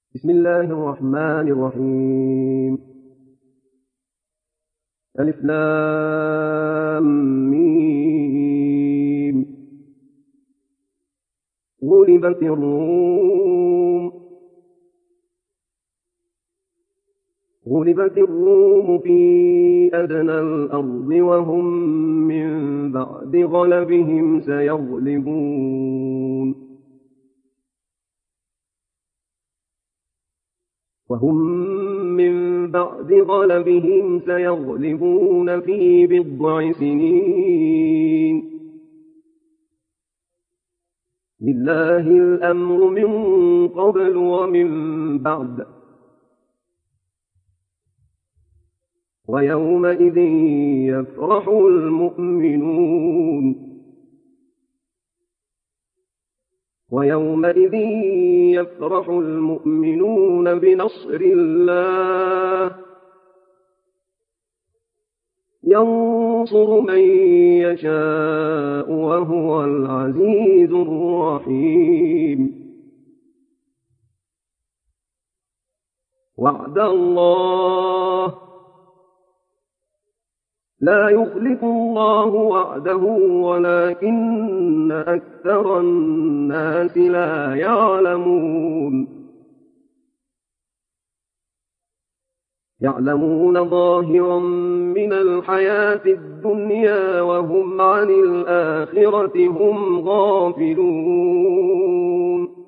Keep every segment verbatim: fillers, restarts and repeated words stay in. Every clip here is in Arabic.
بسم الله الرحمن الرحيم. ألف لام ميم. غلبت الروم غلبت الروم في أدنى الأرض وهم من بعد غلبهم سيغلبون وهم من بعد غلبهم سيغلبون في بضع سنين. لله الأمر من قبل ومن بعد ويومئذ يفرح المؤمنون ويومئذ يفرح المؤمنون بنصر الله ينصر من يشاء وهو العزيز الرحيم. وعد الله لا يخلف الله وعده ولكن أكثر الناس لا يعلمون. يعلمون ظاهرا من الحياة الدنيا وهم عن الآخرة هم غافلون.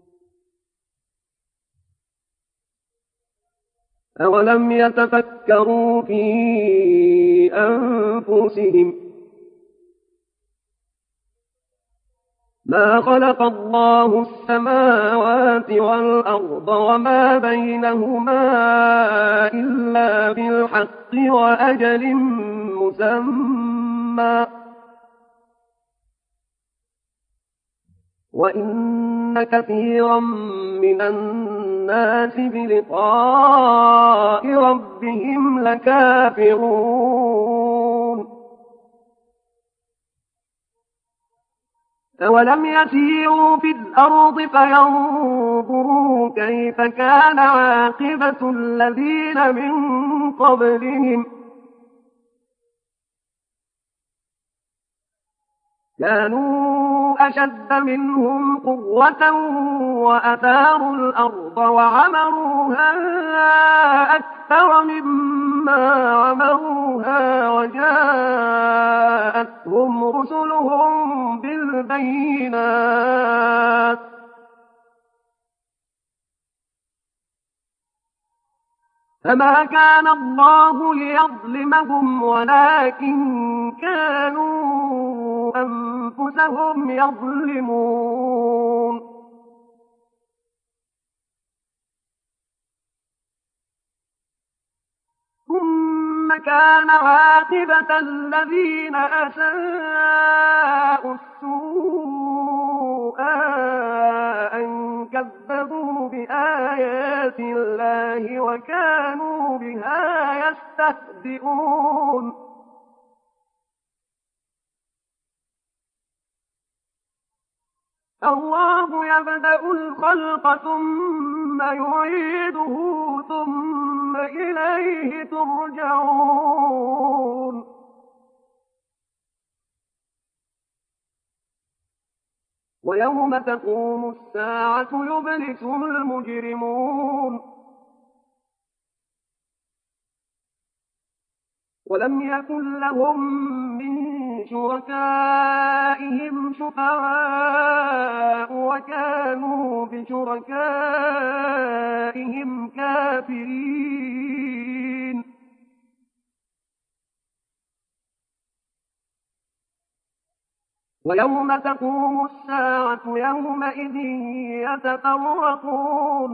أولم يتفكروا في أنفسهم ما خلق الله السماوات والأرض وما بينهما إلا بالحق وأجل مسمى وإن كثيرا من الناس بلقاء ربهم لكافرون. أولم يسيروا في الأرض فينظروا كيف كان عاقبة الذين من قبلهم كانوا أشد منهم قوة وأثاروا الأرض وعمروها أكثر مما عمروها وجاءتهم رسلهم بالبينات فما كان الله ليظلمهم ولكن كانوا أنفسهم يظلمون. ثم كان عاقبة الذين أساءوا السوء أن كذبوا بآيات الله وكانوا بها يستهزئون. الله يبدأ الخلق ثم يعيده ثم إليه ترجعون. ويوم تقوم الساعة يبلس المجرمون ولم يكن لهم من شركائهم شفعاء وكانوا بشركائهم كافرين. ويوم تقوم الساعة يومئذ يتفرقون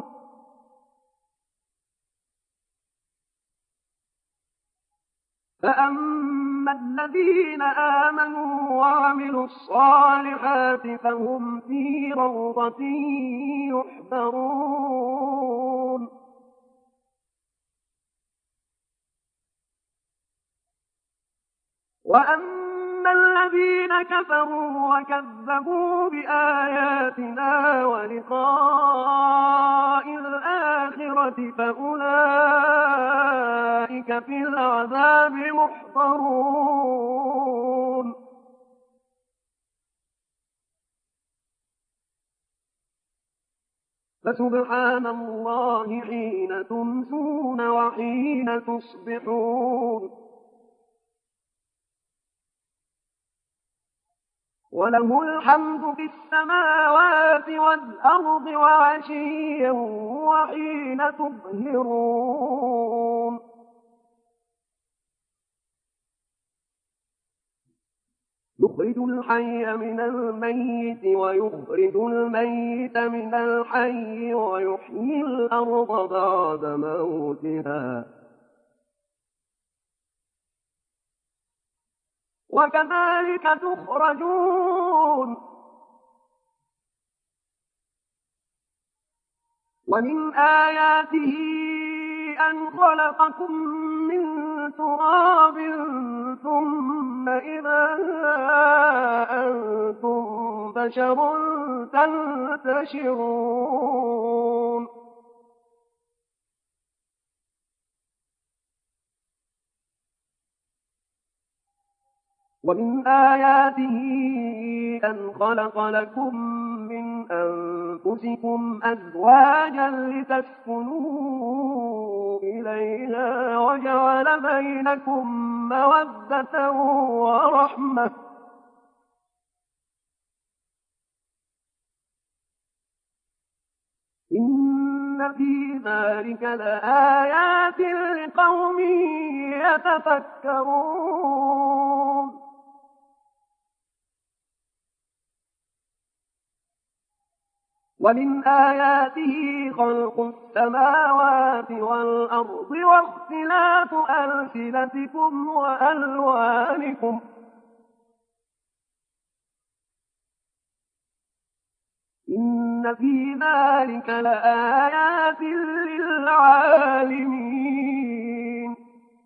فأما الذين آمنوا وعملوا الصالحات فهم في روضة يحبرون. وأما الذين كفروا وكذبوا بآياتنا ولقاء الآخرة الآخرة فأولئك في العذاب محضرون فسبحان الله حين تمسون وحين تصبحون وله الحمد في السماوات والأرض وعشيا وحين تظهرون يخرج الحي من الميت ويخرج الميت من الحي ويحيي الأرض بعد موتها وكذلك تخرجون ومن آياته أن خلقكم من تراب ثم إذا أنتم بشر تنتشرون ومن آياته أن خلق لكم من أنفسكم أزواجا لتسكنوا إليها وجعل بينكم مودة ورحمة إن في ذلك لآيات لقوم يتفكرون ومن آياته خلق السماوات والأرض واختلاف ألسنتكم وألوانكم إن في ذلك لآيات للعالمين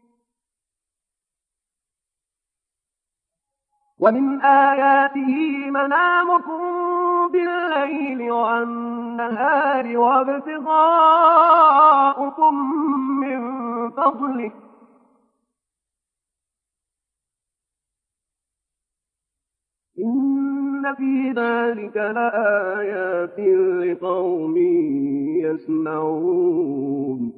ومن آياته منامكم بالليل والنهار وابتغاؤكم من فضله إن في ذلك لآيات لقوم يسمعون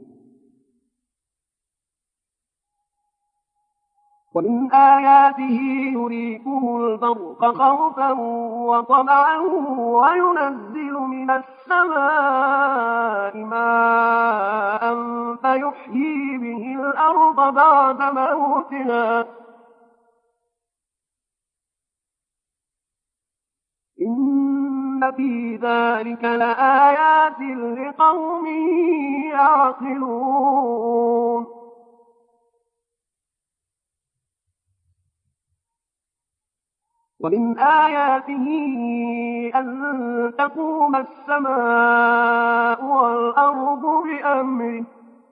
ومن آياته يريكم البرق خوفا وطمعا وينزل من السماء ماء فيحيي به الأرض بعد موتها إن في ذلك لآيات لقوم يعقلون ومن آياته أن تقوم السماء والأرض بأمره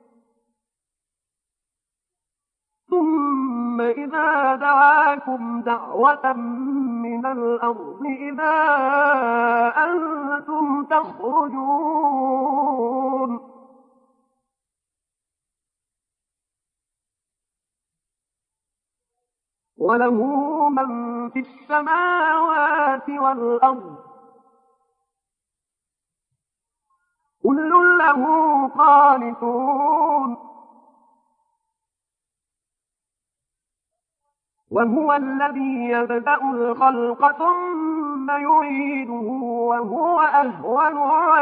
ثم إذا دعاكم دعوة من الأرض إذا أنتم تخرجون وله من في السماوات والأرض كل له قانتون وهو الذي يبدأ الخلق ثم يعيده وهو أهون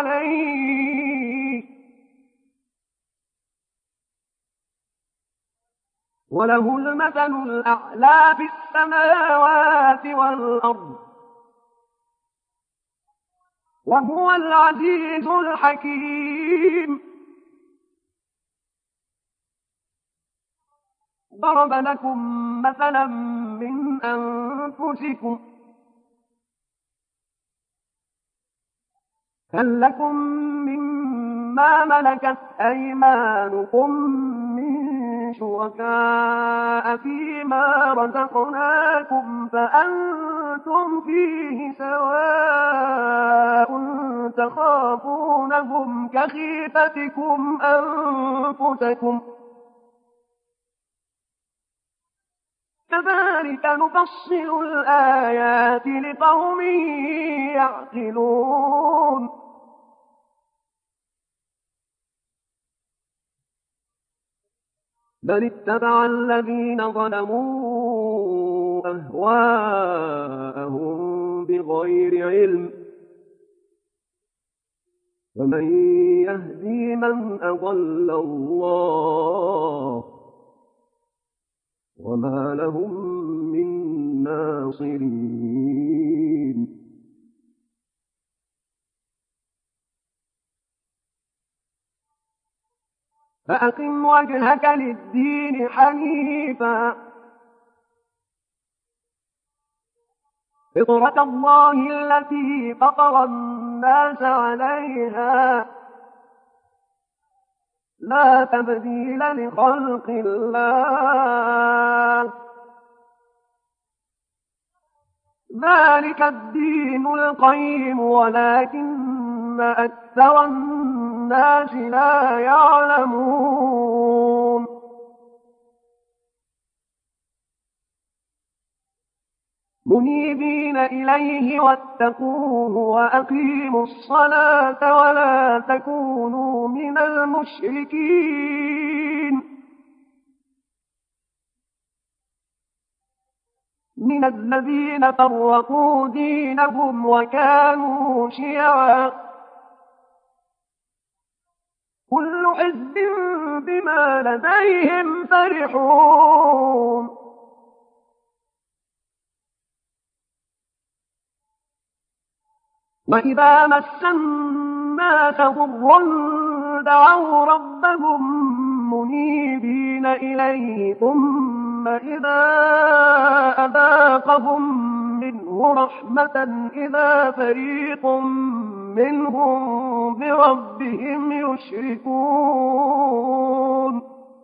عليه وله المثل الأعلى في السماوات والأرض وهو العزيز الحكيم ضرب لكم مثلا من أنفسكم هل لكم مما ملكت أيمانكم من شركاء فيما رزقناكم فأنتم فيه سواء تخافونهم كخيفتكم أنفسكم كذلك نفصل الآيات لقوم يعقلون بل اتبع الذين ظلموا أهواءهم بغير علم ومن يهدي من أضل الله وما لهم من ناصرين فأقم وجهك للدين حنيفا فطرة الله التي فطر الناس عليها لا تبديل لخلق الله ذلك الدين القيم ولكن أكثر الناس لا يعلمون منيبين إليه واتقوه وأقيموا الصلاة ولا تكونوا من المشركين من الذين فرقوا دينهم وكانوا شيعا كل حزب بما لديهم فرحون وإذا مس الناس ضر دعوا ربهم منيبين إليه ثم إذا أذاقهم منه رحمة إذا فريق منهم بربهم يشركون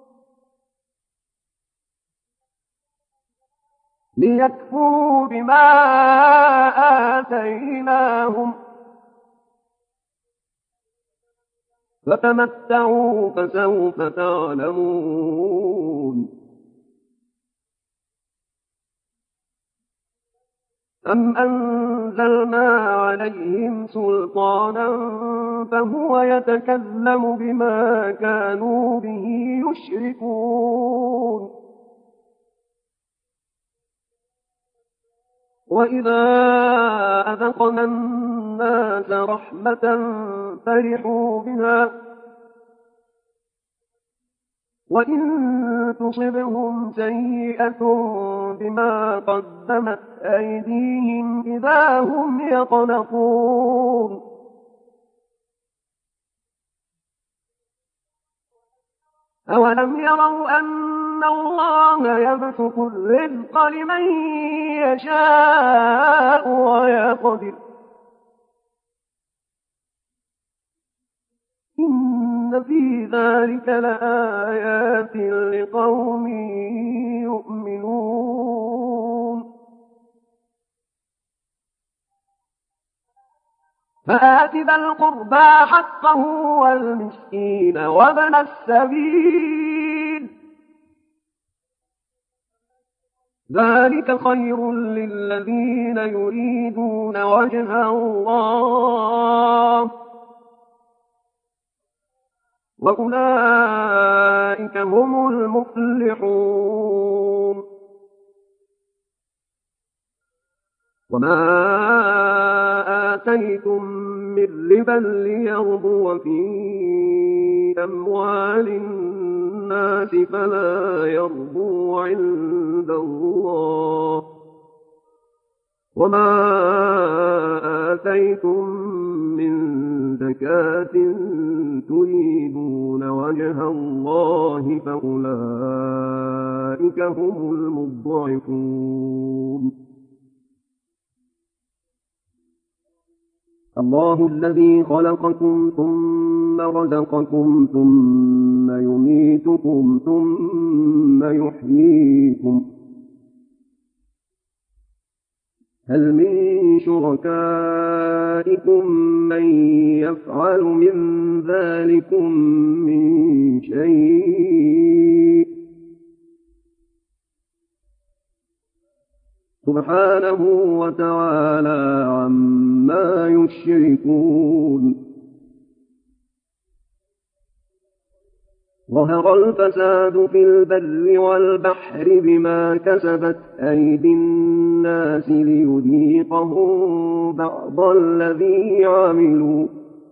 ليكفروا بما آتيناهم فتمتعوا فسوف تعلمون أم أنزلنا عليهم سلطانا فهو يتكلم بما كانوا به يشركون وإذا أذقنا الناس رحمة فرحوا بها وإن تصبهم سيئة بما قدمت أيديهم إذا هم يقنطون أولم يروا أن الله يبسط الرزق لمن يشاء ويقدر إن في ذلك لآيات لقوم يؤمنون فآت ذا القربى حقه والمسكين وابن السبيل ذلك خير للذين يريدون وجه الله وأولئك هم المفلحون وما آتيتم من ربا ليربو في أموال الناس فلا يربو عند الله وما آتيتم من زكاة تريدون وجه الله فأولئك هم المضعفون الله الذي خلقكم ثم ثم رزقكم ثم يميتكم ثم يحييكم هل من شركائكم من يفعل من ذلكم من شيء سبحانه وتعالى عما يشركون ظهر الفساد في البر والبحر بما كسبت أيدي الناس ليذيقهم بعض الذي عملوا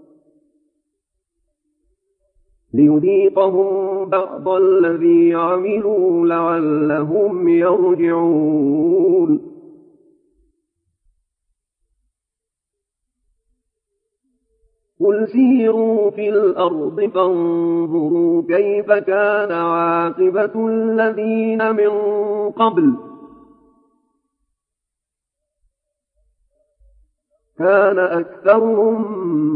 ليذيقهم بعض الذي عملوا لعلهم يرجعون قل سيروا في الأرض فانظروا كيف كان عاقبة الذين من قبل كان أكثرهم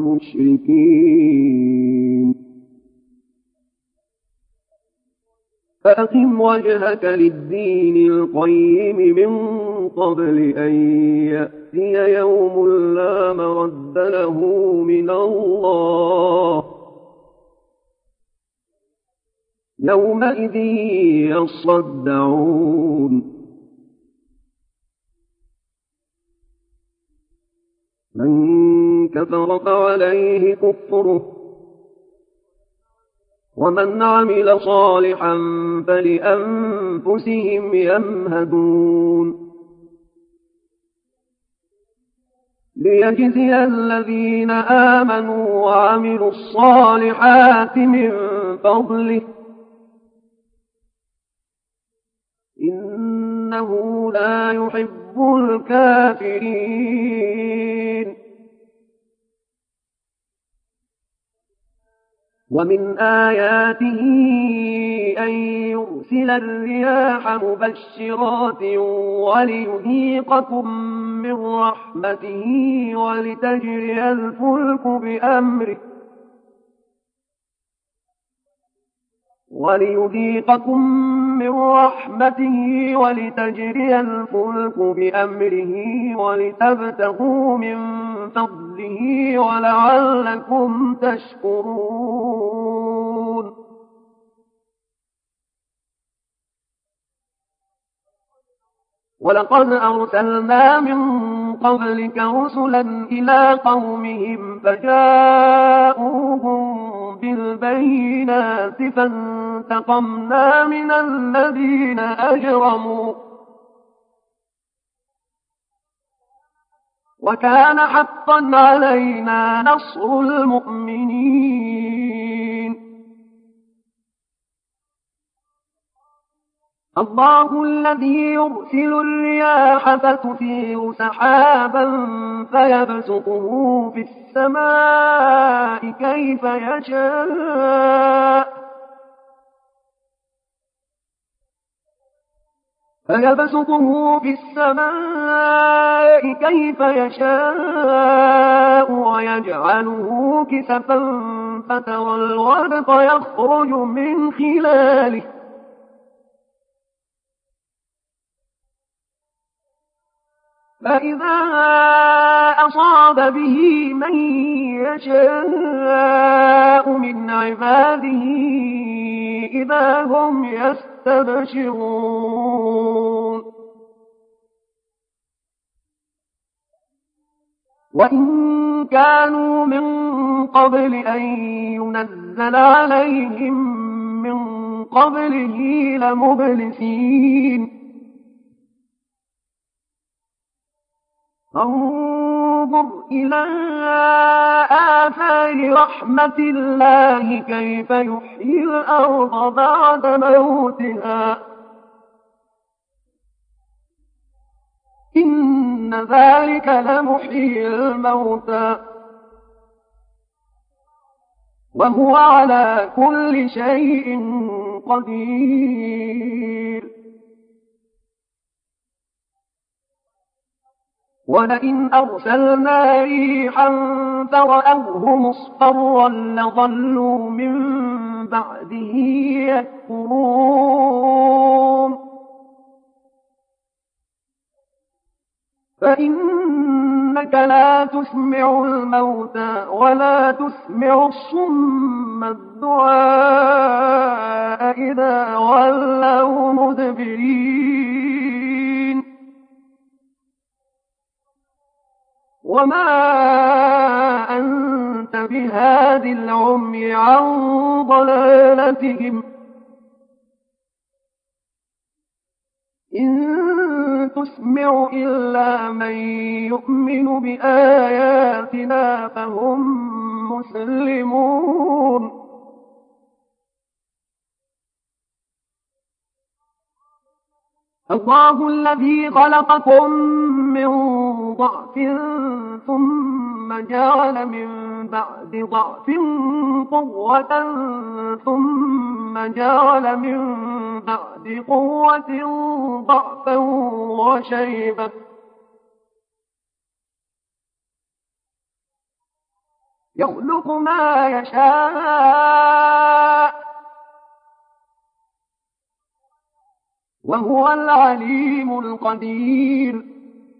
مشركين فأقم وجهك للدين القيم من قبل أن يأتي يوم لا مرد له من الله يومئذ يصدعون من كفر فعليه كفره ومن عمل صالحا فلأنفسهم يمهدون ليجزي الذين آمنوا وعملوا الصالحات من فضله إنه لا يحب الكافرين ومن آياته أن يرسل الرياح مبشرات وليذيقكم من رحمته ولتجري الفلك بأمره وليذيقكم من رحمته ولتجري الفلك بأمره ولتبتغوا من فضله ولعلكم تشكرون ولقد أرسلنا من قبلك رسلا إلى قومهم فجاءوهم بالبينات فانتقمنا من الذين أجرموا وكان حقا علينا نصر المؤمنين الله الذي يرسل الرياح فتثير سحابا فيبسطه في السماء كيف يشاء فيبسطه في السماء كيف يشاء ويجعله كسفا فترى الودق يخرج من خلاله فإذا أصاب به من يشاء من عباده إذا هم يستبشرون وإن كانوا من قبل أن ينزل عليهم من قبله لمبلسين انظر إلى آثار رحمة الله كيف يحيي الأرض بعد موتها إن ذلك لمحيي الموتى وهو على كل شيء قدير ولئن أرسلنا ريحا فرأوه مصفرا لظلوا من بعده يكفرون فإنك لا تسمع الموتى ولا تسمع الصم الدعاء إذا ولوا مدبرين وما أنت بهاد العمي عن ضلالتهم إن تسمع إلا من يؤمن بآياتنا فهم مسلمون الله الذي خلقكم من ضعف ثم جعل من بعد ضعف قوة ثم جعل من بعد قوة ضعفا وشيبة يخلق ما يشاء وهو العليم القدير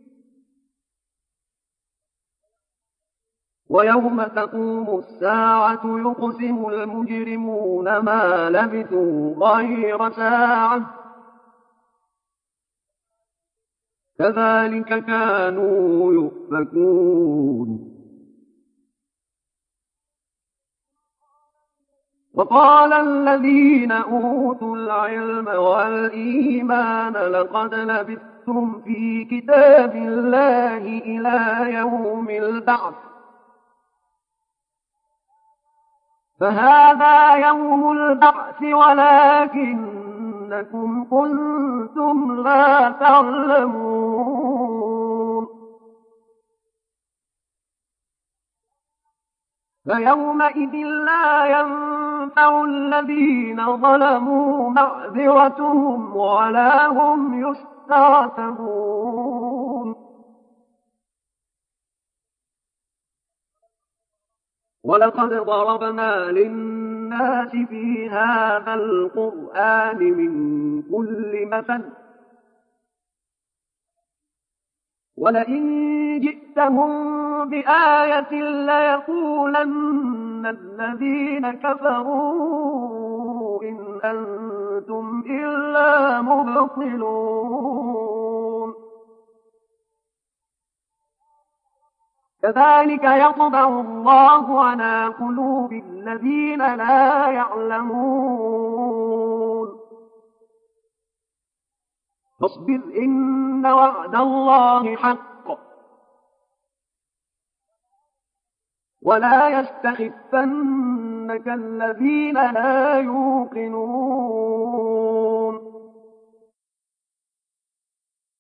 ويوم تقوم الساعة يقسم المجرمون ما لبثوا غير ساعة كذلك كانوا يؤفكون وقال الذين أوتوا العلم والإيمان لقد لبثتم في كتاب الله إلى يوم البعث فهذا يوم البعث ولكنكم كنتم لا تعلمون فيومئذ لا ينفع الذين ظلموا معذرتهم ولا هم يستعتبون ولقد ضربنا للناس في هذا القرآن من كل مثل ولئن جئتهم بآية ليقولن الذين كفروا إن أنتم إلا مبطلون كذلك يطبع الله على قلوب الذين لا يعلمون فاصبر إن وعد الله حق ولا يستخفنك الذين لا يوقنون